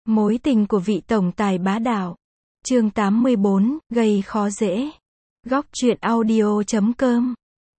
Mối tình của vị tổng tài bá đạo. Chương 84, gây khó dễ. Góc truyện audio.com.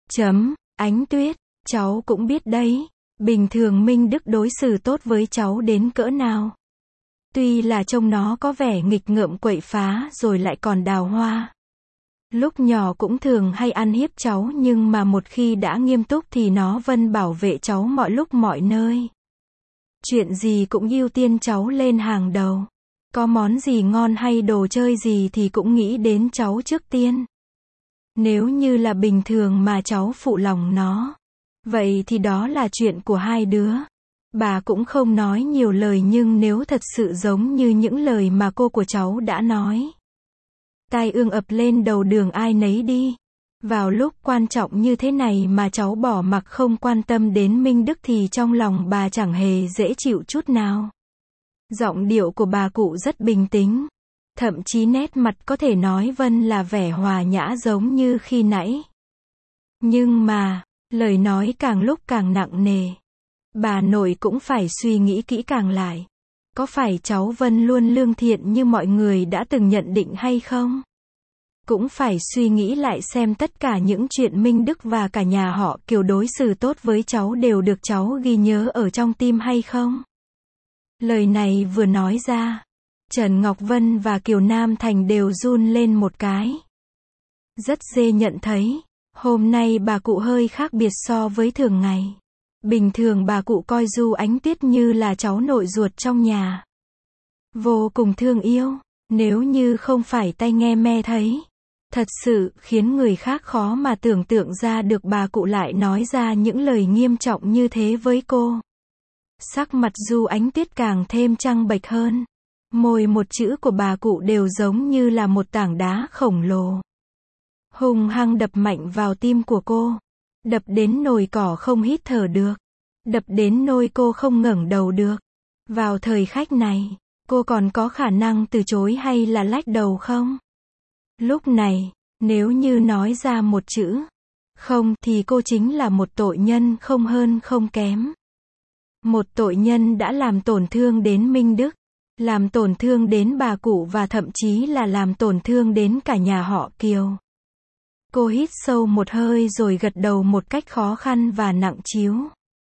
Ánh Tuyết, cháu cũng biết đấy, bình thường Minh Đức đối xử tốt với cháu đến cỡ nào. Tuy là trông nó có vẻ nghịch ngợm quậy phá rồi lại còn đào hoa. Lúc nhỏ cũng thường hay ăn hiếp cháu, nhưng mà một khi đã nghiêm túc thì nó vẫn bảo vệ cháu mọi lúc mọi nơi. Chuyện gì cũng ưu tiên cháu lên hàng đầu. Có món gì ngon hay đồ chơi gì thì cũng nghĩ đến cháu trước tiên. Nếu như là bình thường mà cháu phụ lòng nó, vậy thì đó là chuyện của hai đứa. Bà cũng không nói nhiều lời, nhưng nếu thật sự giống như những lời mà cô của cháu đã nói, tai ương ập lên đầu đường ai nấy đi. Vào lúc quan trọng như thế này mà cháu bỏ mặc không quan tâm đến Minh Đức thì trong lòng bà chẳng hề dễ chịu chút nào. Giọng điệu của bà cụ rất bình tĩnh. Thậm chí nét mặt có thể nói vân là vẻ hòa nhã giống như khi nãy. Nhưng mà, lời nói càng lúc càng nặng nề. Bà nội cũng phải suy nghĩ kỹ càng lại. Có phải cháu Vân luôn lương thiện như mọi người đã từng nhận định hay không? Cũng phải suy nghĩ lại xem tất cả những chuyện Minh Đức và cả nhà họ Kiều đối xử tốt với cháu đều được cháu ghi nhớ ở trong tim hay không? Lời này vừa nói ra, Trần Ngọc Vân và Kiều Nam Thành đều run lên một cái. Rất dễ nhận thấy, hôm nay bà cụ hơi khác biệt so với thường ngày. Bình thường bà cụ coi Du Ánh Tuyết như là cháu nội ruột trong nhà. Vô cùng thương yêu, nếu như không phải tai nghe me thấy. Thật sự khiến người khác khó mà tưởng tượng ra được bà cụ lại nói ra những lời nghiêm trọng như thế với cô. Sắc mặt Du Ánh Tuyết càng thêm trắng bệch hơn. Môi một chữ của bà cụ đều giống như là một tảng đá khổng lồ. Hung hăng đập mạnh vào tim của cô. Đập đến nồi cỏ không hít thở được. Đập đến nôi cô không ngẩng đầu được. Vào thời khắc này, cô còn có khả năng từ chối hay là lách đầu không? Lúc này, nếu như nói ra một chữ không thì cô chính là một tội nhân không hơn không kém. Một tội nhân đã làm tổn thương đến Minh Đức, làm tổn thương đến bà cụ và thậm chí là làm tổn thương đến cả nhà họ Kiều. Cô hít sâu một hơi rồi gật đầu một cách khó khăn và nặng trĩu.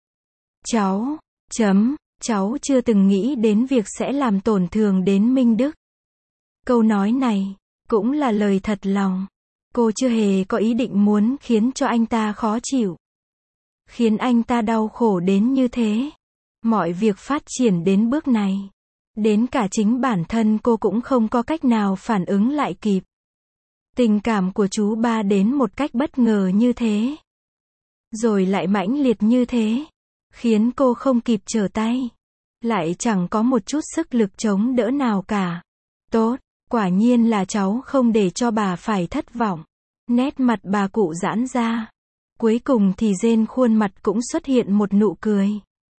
Cháu chưa từng nghĩ đến việc sẽ làm tổn thương đến Minh Đức. Câu nói này cũng là lời thật lòng. Cô chưa hề có ý định muốn khiến cho anh ta khó chịu, khiến anh ta đau khổ đến như thế. Mọi việc phát triển đến bước này, đến cả chính bản thân cô cũng không có cách nào phản ứng lại kịp. Tình cảm của chú ba đến một cách bất ngờ như thế, rồi lại mãnh liệt như thế, khiến cô không kịp trở tay, lại chẳng có một chút sức lực chống đỡ nào cả. Tốt, quả nhiên là cháu không để cho bà phải thất vọng. Nét mặt bà cụ giãn ra. Cuối cùng thì trên khuôn mặt cũng xuất hiện một nụ cười.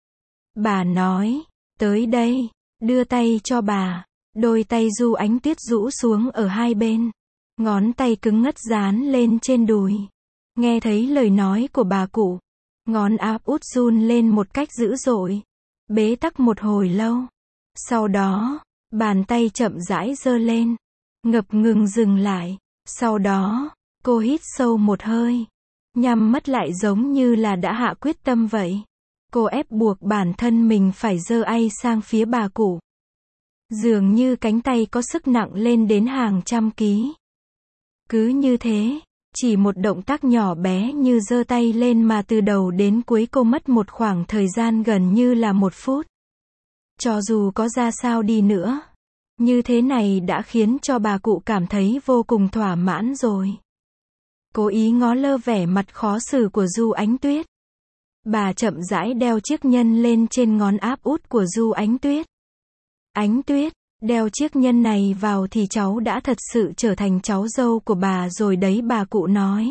Bà nói, tới đây, đưa tay cho bà. Đôi tay Du Ánh Tuyết rũ xuống ở hai bên. Ngón tay cứng ngắt dán lên trên đùi. Nghe thấy lời nói của bà cụ, ngón áp út run lên một cách dữ dội. Bế tắc một hồi lâu. Sau đó, bàn tay chậm rãi giơ lên. Ngập ngừng dừng lại. Sau đó, cô hít sâu một hơi. Nhắm mắt lại giống như là đã hạ quyết tâm vậy. Cô ép buộc bản thân mình phải giơ tay sang phía bà cụ. Dường như cánh tay có sức nặng lên đến hàng trăm ký. Cứ như thế, chỉ một động tác nhỏ bé như giơ tay lên mà từ đầu đến cuối cô mất một khoảng thời gian gần như là 1 phút. Cho dù có ra sao đi nữa, như thế này đã khiến cho bà cụ cảm thấy vô cùng thỏa mãn rồi. Cố ý ngó lơ vẻ mặt khó xử của Du Ánh Tuyết. Bà chậm rãi đeo chiếc nhẫn lên trên ngón áp út của Du Ánh Tuyết. Ánh Tuyết, đeo chiếc nhẫn này vào thì cháu đã thật sự trở thành cháu dâu của bà rồi đấy, bà cụ nói.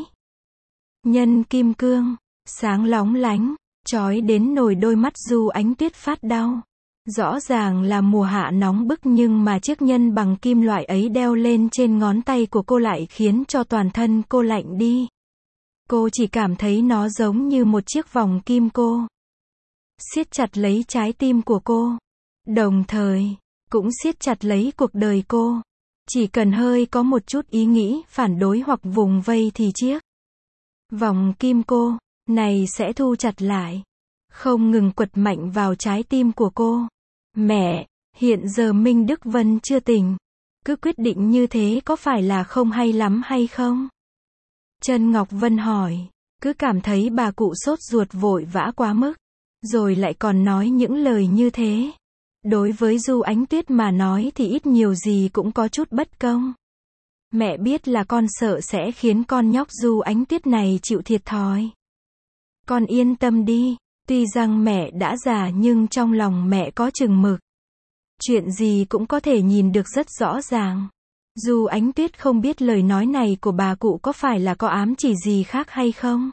Nhẫn kim cương, sáng lóng lánh, chói đến nổi đôi mắt Du Ánh Tuyết phát đau. Rõ ràng là mùa hạ nóng bức nhưng mà chiếc nhẫn bằng kim loại ấy đeo lên trên ngón tay của cô lại khiến cho toàn thân cô lạnh đi. Cô chỉ cảm thấy nó giống như một chiếc vòng kim cô siết chặt lấy trái tim của cô. Đồng thời, cũng siết chặt lấy cuộc đời cô. Chỉ cần hơi có một chút ý nghĩ phản đối hoặc vùng vây thì chiếc vòng kim cô này sẽ thu chặt lại, không ngừng quật mạnh vào trái tim của cô. Mẹ, hiện giờ Minh Đức Vân chưa tỉnh. Cứ quyết định như thế có phải là không hay lắm hay không? Trân Ngọc Vân hỏi. Cứ cảm thấy bà cụ sốt ruột vội vã quá mức. Rồi lại còn nói những lời như thế. Đối với Du Ánh Tuyết mà nói thì ít nhiều gì cũng có chút bất công. Mẹ biết là con sợ sẽ khiến con nhóc Du Ánh Tuyết này chịu thiệt thòi. Con yên tâm đi, tuy rằng mẹ đã già nhưng trong lòng mẹ có chừng mực. Chuyện gì cũng có thể nhìn được rất rõ ràng. Du Ánh Tuyết không biết lời nói này của bà cụ có phải là có ám chỉ gì khác hay không.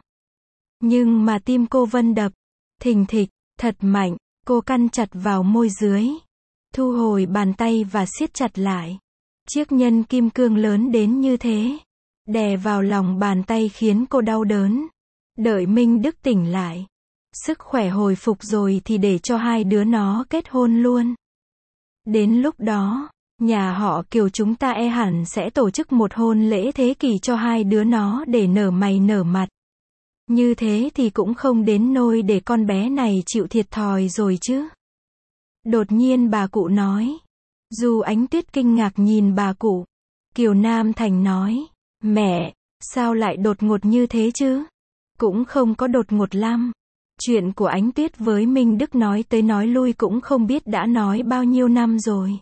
Nhưng mà tim cô Vân đập thình thịch, thật mạnh, cô căn chặt vào môi dưới. Thu hồi bàn tay và siết chặt lại. Chiếc nhân kim cương lớn đến như thế. Đè vào lòng bàn tay khiến cô đau đớn. Đợi Minh Đức tỉnh lại. Sức khỏe hồi phục rồi thì để cho hai đứa nó kết hôn luôn. Đến lúc đó, nhà họ Kiều chúng ta hẳn sẽ tổ chức một hôn lễ thế kỷ cho hai đứa nó để nở mày nở mặt. Như thế thì cũng không đến nôi để con bé này chịu thiệt thòi rồi chứ. Đột nhiên bà cụ nói. Du Ánh Tuyết kinh ngạc nhìn bà cụ. Kiều Nam Thành nói. Mẹ, sao lại đột ngột như thế chứ? Cũng không có đột ngột lắm. Chuyện của Ánh Tuyết với Minh Đức nói tới nói lui cũng không biết đã nói bao nhiêu năm rồi.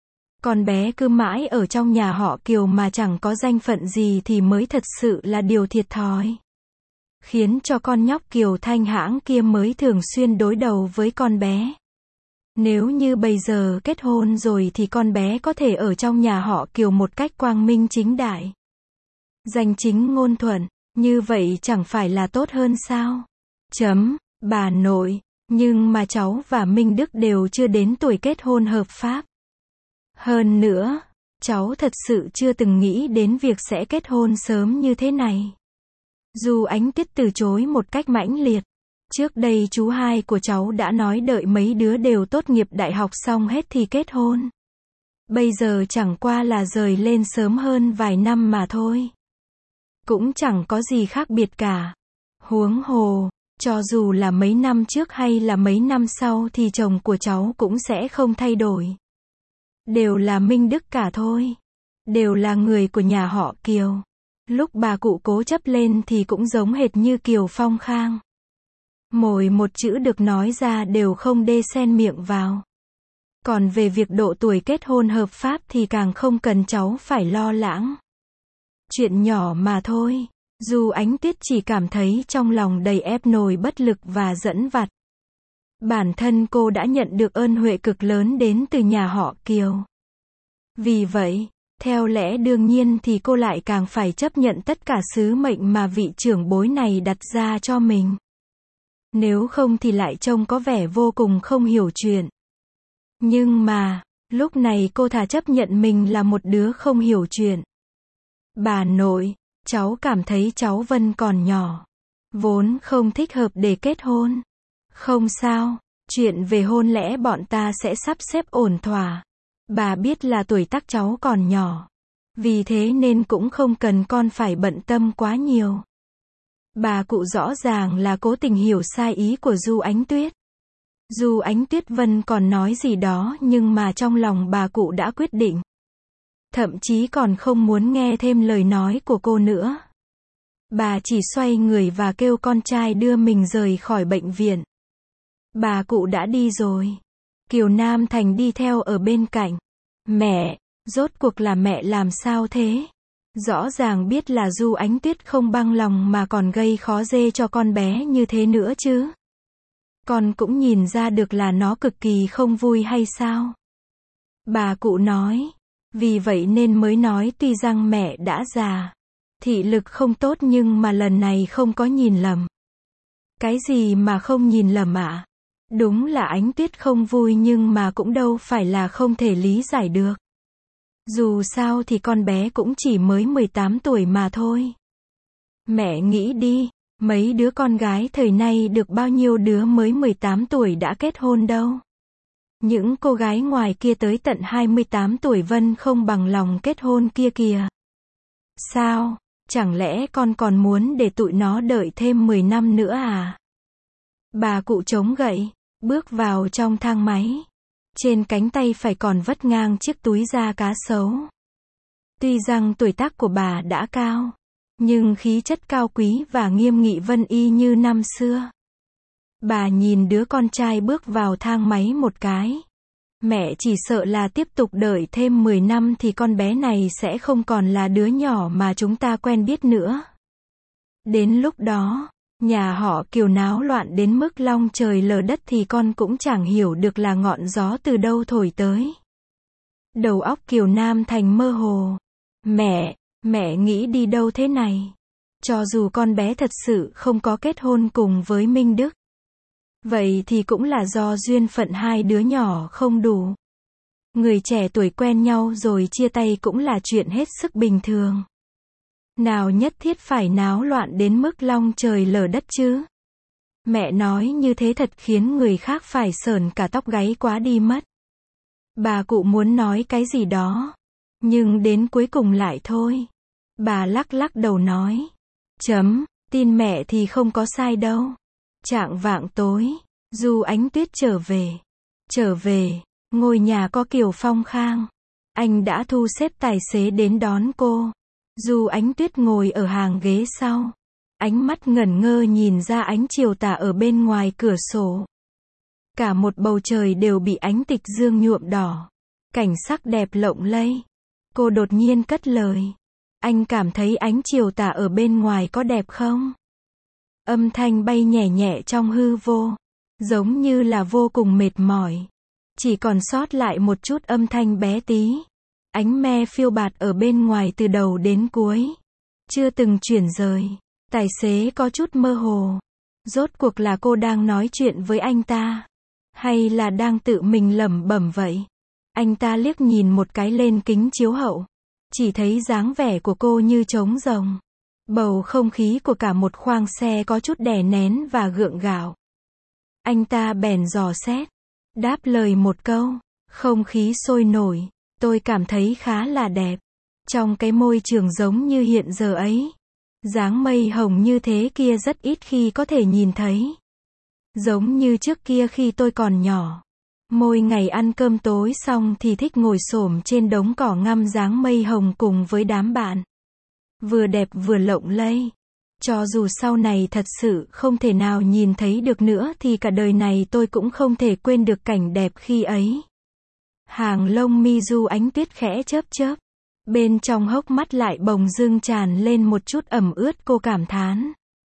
Con bé cứ mãi ở trong nhà họ Kiều mà chẳng có danh phận gì thì mới thật sự là điều thiệt thòi. Khiến cho con nhóc Kiều Thanh hãng kia mới thường xuyên đối đầu với con bé. Nếu như bây giờ kết hôn rồi thì con bé có thể ở trong nhà họ Kiều một cách quang minh chính đại. Danh chính ngôn thuận, như vậy chẳng phải là tốt hơn sao? Bà nội, nhưng mà cháu và Minh Đức đều chưa đến tuổi kết hôn hợp pháp. Hơn nữa, cháu thật sự chưa từng nghĩ đến việc sẽ kết hôn sớm như thế này. Du Ánh Tuyết từ chối một cách mãnh liệt. Trước đây chú hai của cháu đã nói đợi mấy đứa đều tốt nghiệp đại học xong hết thì kết hôn. Bây giờ chẳng qua là rời lên sớm hơn vài năm mà thôi. Cũng chẳng có gì khác biệt cả. Huống hồ, cho dù là mấy năm trước hay là mấy năm sau thì chồng của cháu cũng sẽ không thay đổi. Đều là Minh Đức cả thôi. Đều là người của nhà họ Kiều. Lúc bà cụ cố chấp lên thì cũng giống hệt như Kiều Phong Khang. Mỗi một chữ được nói ra đều không đê xen miệng vào. Còn về việc độ tuổi kết hôn hợp pháp thì càng không cần cháu phải lo lắng. Chuyện nhỏ mà thôi. Du Ánh Tuyết chỉ cảm thấy trong lòng đầy ép nổi bất lực và dẫn vặt. Bản thân cô đã nhận được ơn huệ cực lớn đến từ nhà họ Kiều. Vì vậy, theo lẽ đương nhiên thì cô lại càng phải chấp nhận tất cả sứ mệnh mà vị trưởng bối này đặt ra cho mình. Nếu không thì lại trông có vẻ vô cùng không hiểu chuyện. Nhưng mà, lúc này cô thà chấp nhận mình là một đứa không hiểu chuyện. Bà nội, cháu cảm thấy cháu Vân còn nhỏ. Vốn không thích hợp để kết hôn. Không sao, chuyện về hôn lễ bọn ta sẽ sắp xếp ổn thỏa. Bà biết là tuổi tác cháu còn nhỏ. Vì thế nên cũng không cần con phải bận tâm quá nhiều. Bà cụ rõ ràng là cố tình hiểu sai ý của Du Ánh Tuyết. Du Ánh Tuyết Vân còn nói gì đó nhưng mà trong lòng bà cụ đã quyết định. Thậm chí còn không muốn nghe thêm lời nói của cô nữa. Bà chỉ xoay người và kêu con trai đưa mình rời khỏi bệnh viện. Bà cụ đã đi rồi. Kiều Nam Thành đi theo ở bên cạnh. Mẹ, rốt cuộc là mẹ làm sao thế? Rõ ràng biết là Du Ánh Tuyết không bằng lòng mà còn gây khó dễ cho con bé như thế nữa chứ. Con cũng nhìn ra được là nó cực kỳ không vui hay sao? Bà cụ nói. Vì vậy nên mới nói tuy rằng mẹ đã già. Thị lực không tốt nhưng mà lần này không có nhìn lầm. Cái gì mà không nhìn lầm ạ? Đúng là Ánh Tuyết không vui nhưng mà cũng đâu phải là không thể lý giải được. Dù sao thì con bé cũng chỉ mới 18 tuổi mà thôi. Mẹ nghĩ đi, mấy đứa con gái thời nay được bao nhiêu đứa mới 18 tuổi đã kết hôn đâu. Những cô gái ngoài kia tới tận 28 tuổi Vân không bằng lòng kết hôn kia kìa. Sao? Chẳng lẽ con còn muốn để tụi nó đợi thêm 10 năm nữa à? Bà cụ chống gậy, bước vào trong thang máy. Trên cánh tay phải còn vắt ngang chiếc túi da cá sấu. Tuy rằng tuổi tác của bà đã cao, nhưng khí chất cao quý và nghiêm nghị vẫn y như năm xưa. Bà nhìn đứa con trai bước vào thang máy một cái. Mẹ chỉ sợ là tiếp tục đợi thêm 10 năm thì con bé này sẽ không còn là đứa nhỏ mà chúng ta quen biết nữa. Đến lúc đó, nhà họ Kiều náo loạn đến mức long trời lở đất thì con cũng chẳng hiểu được là ngọn gió từ đâu thổi tới. Đầu óc Kiều Nam Thành mơ hồ. Mẹ nghĩ đi đâu thế này? Cho dù con bé thật sự không có kết hôn cùng với Minh Đức, vậy thì cũng là do duyên phận hai đứa nhỏ không đủ. Người trẻ tuổi quen nhau rồi chia tay cũng là chuyện hết sức bình thường. Nào nhất thiết phải náo loạn đến mức long trời lở đất chứ. Mẹ nói như thế thật khiến người khác phải sởn cả tóc gáy quá đi mất. Bà cụ muốn nói cái gì đó, nhưng đến cuối cùng lại thôi. Bà lắc lắc đầu nói. Tin mẹ thì không có sai đâu. Chạng vạng tối, Du Ánh Tuyết trở về, ngôi nhà có Kiều Phong Khang. Anh đã thu xếp tài xế đến đón cô. Du Ánh Tuyết ngồi ở hàng ghế sau. Ánh mắt ngẩn ngơ nhìn ra ánh chiều tà ở bên ngoài cửa sổ. Cả một bầu trời đều bị ánh tịch dương nhuộm đỏ. Cảnh sắc đẹp lộng lẫy. Cô đột nhiên cất lời. Anh cảm thấy ánh chiều tà ở bên ngoài có đẹp không? Âm thanh bay nhẹ nhẹ trong hư vô. Giống như là vô cùng mệt mỏi. Chỉ còn sót lại một chút âm thanh bé tí. Ánh me phiêu bạt ở bên ngoài từ đầu đến cuối. Chưa từng chuyển rời. Tài xế có chút mơ hồ. Rốt cuộc là cô đang nói chuyện với anh ta? Hay là đang tự mình lẩm bẩm vậy? Anh ta liếc nhìn một cái lên kính chiếu hậu. Chỉ thấy dáng vẻ của cô như trống rỗng. Bầu không khí của cả một khoang xe có chút đè nén và gượng gạo. Anh ta bèn dò xét. Đáp lời một câu. Không khí sôi nổi. Tôi cảm thấy khá là đẹp. Trong cái môi trường giống như hiện giờ ấy. Dáng mây hồng như thế kia rất ít khi có thể nhìn thấy. Giống như trước kia khi tôi còn nhỏ. Mỗi ngày ăn cơm tối xong thì thích ngồi xổm trên đống cỏ ngắm dáng mây hồng cùng với đám bạn. Vừa đẹp vừa lộng lẫy. Cho dù sau này thật sự không thể nào nhìn thấy được nữa thì cả đời này tôi cũng không thể quên được cảnh đẹp khi ấy. Hàng lông mi Du Ánh Tuyết khẽ chớp chớp. Bên trong hốc mắt lại bỗng dưng tràn lên một chút ẩm ướt, cô cảm thán.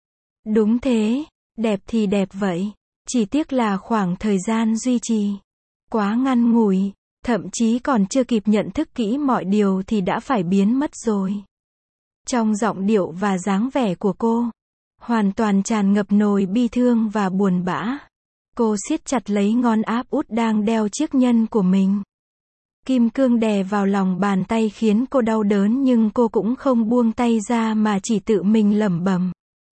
Đúng thế, đẹp thì đẹp vậy. Chỉ tiếc là khoảng thời gian duy trì quá ngắn ngủi, thậm chí còn chưa kịp nhận thức kỹ mọi điều thì đã phải biến mất rồi. Trong giọng điệu và dáng vẻ của cô, hoàn toàn tràn ngập nỗi bi thương và buồn bã. Cô siết chặt lấy ngón áp út đang đeo chiếc nhẫn của mình. Kim cương đè vào lòng bàn tay khiến cô đau đớn nhưng cô cũng không buông tay ra mà chỉ tự mình lẩm bẩm.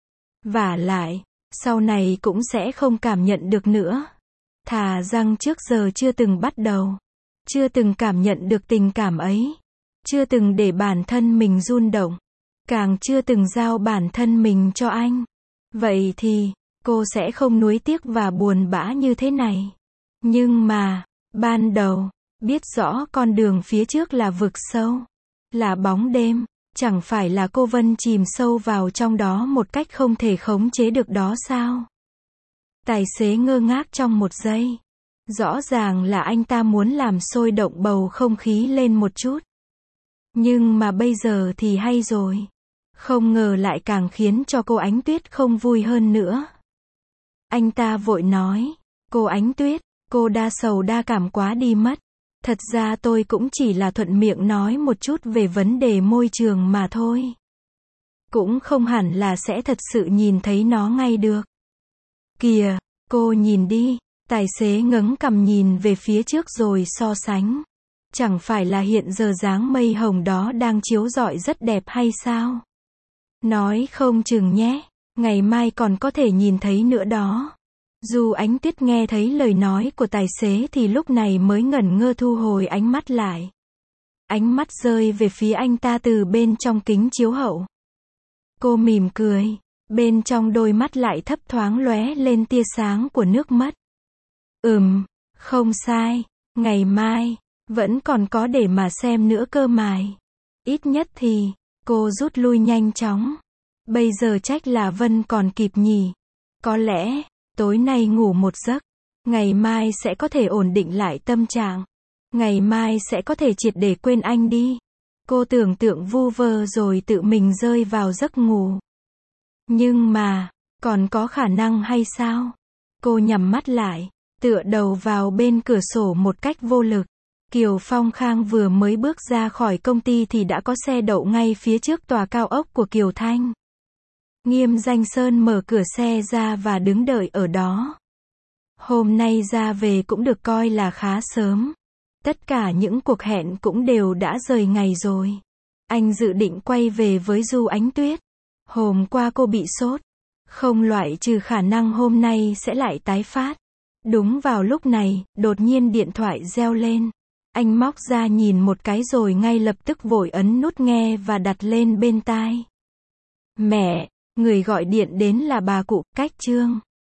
Vả lại, sau này cũng sẽ không cảm nhận được nữa. Thà rằng trước giờ chưa từng bắt đầu. Chưa từng cảm nhận được tình cảm ấy. Chưa từng để bản thân mình rung động. Càng chưa từng giao bản thân mình cho anh. Vậy thì, cô sẽ không nuối tiếc và buồn bã như thế này. Nhưng mà, ban đầu, biết rõ con đường phía trước là vực sâu, là bóng đêm, chẳng phải là cô Vân chìm sâu vào trong đó một cách không thể khống chế được đó sao? Tài xế ngơ ngác trong một giây. Rõ ràng là anh ta muốn làm sôi động bầu không khí lên một chút. Nhưng mà bây giờ thì hay rồi. Không ngờ lại càng khiến cho cô Ánh Tuyết không vui hơn nữa. Anh ta vội nói, cô Ánh Tuyết, cô đa sầu đa cảm quá đi mất. Thật ra tôi cũng chỉ là thuận miệng nói một chút về vấn đề môi trường mà thôi. Cũng không hẳn là sẽ thật sự nhìn thấy nó ngay được. Kìa, cô nhìn đi. Tài xế ngẩng cằm nhìn về phía trước rồi so sánh. Chẳng phải là hiện giờ dáng mây hồng đó đang chiếu rọi rất đẹp hay sao? Nói không chừng nhé, ngày mai còn có thể nhìn thấy nữa đó. Du Ánh Tuyết nghe thấy lời nói của tài xế thì lúc này mới ngẩn ngơ thu hồi ánh mắt lại. Ánh mắt rơi về phía anh ta từ bên trong kính chiếu hậu. Cô mỉm cười, bên trong đôi mắt lại thấp thoáng lóe lên tia sáng của nước mắt. Không sai, ngày mai, vẫn còn có để mà xem nữa cơ mài. Ít nhất thì, cô rút lui nhanh chóng. Bây giờ trách là Vân còn kịp nhỉ. Có lẽ, tối nay ngủ một giấc, ngày mai sẽ có thể ổn định lại tâm trạng. Ngày mai sẽ có thể triệt để quên anh đi. Cô tưởng tượng vu vơ rồi tự mình rơi vào giấc ngủ. Nhưng mà, còn có khả năng hay sao? Cô nhắm mắt lại, tựa đầu vào bên cửa sổ một cách vô lực. Kiều Phong Khang vừa mới bước ra khỏi công ty thì đã có xe đậu ngay phía trước tòa cao ốc của Kiều Thanh. Nghiêm Danh Sơn mở cửa xe ra và đứng đợi ở đó. Hôm nay ra về cũng được coi là khá sớm. Tất cả những cuộc hẹn cũng đều đã rời ngày rồi. Anh dự định quay về với Du Ánh Tuyết. Hôm qua cô bị sốt. Không loại trừ khả năng hôm nay sẽ lại tái phát. Đúng vào lúc này, đột nhiên điện thoại reo lên. Anh móc ra nhìn một cái rồi ngay lập tức vội ấn nút nghe và đặt lên bên tai. Mẹ, người gọi điện đến là bà cụ Cách Trương.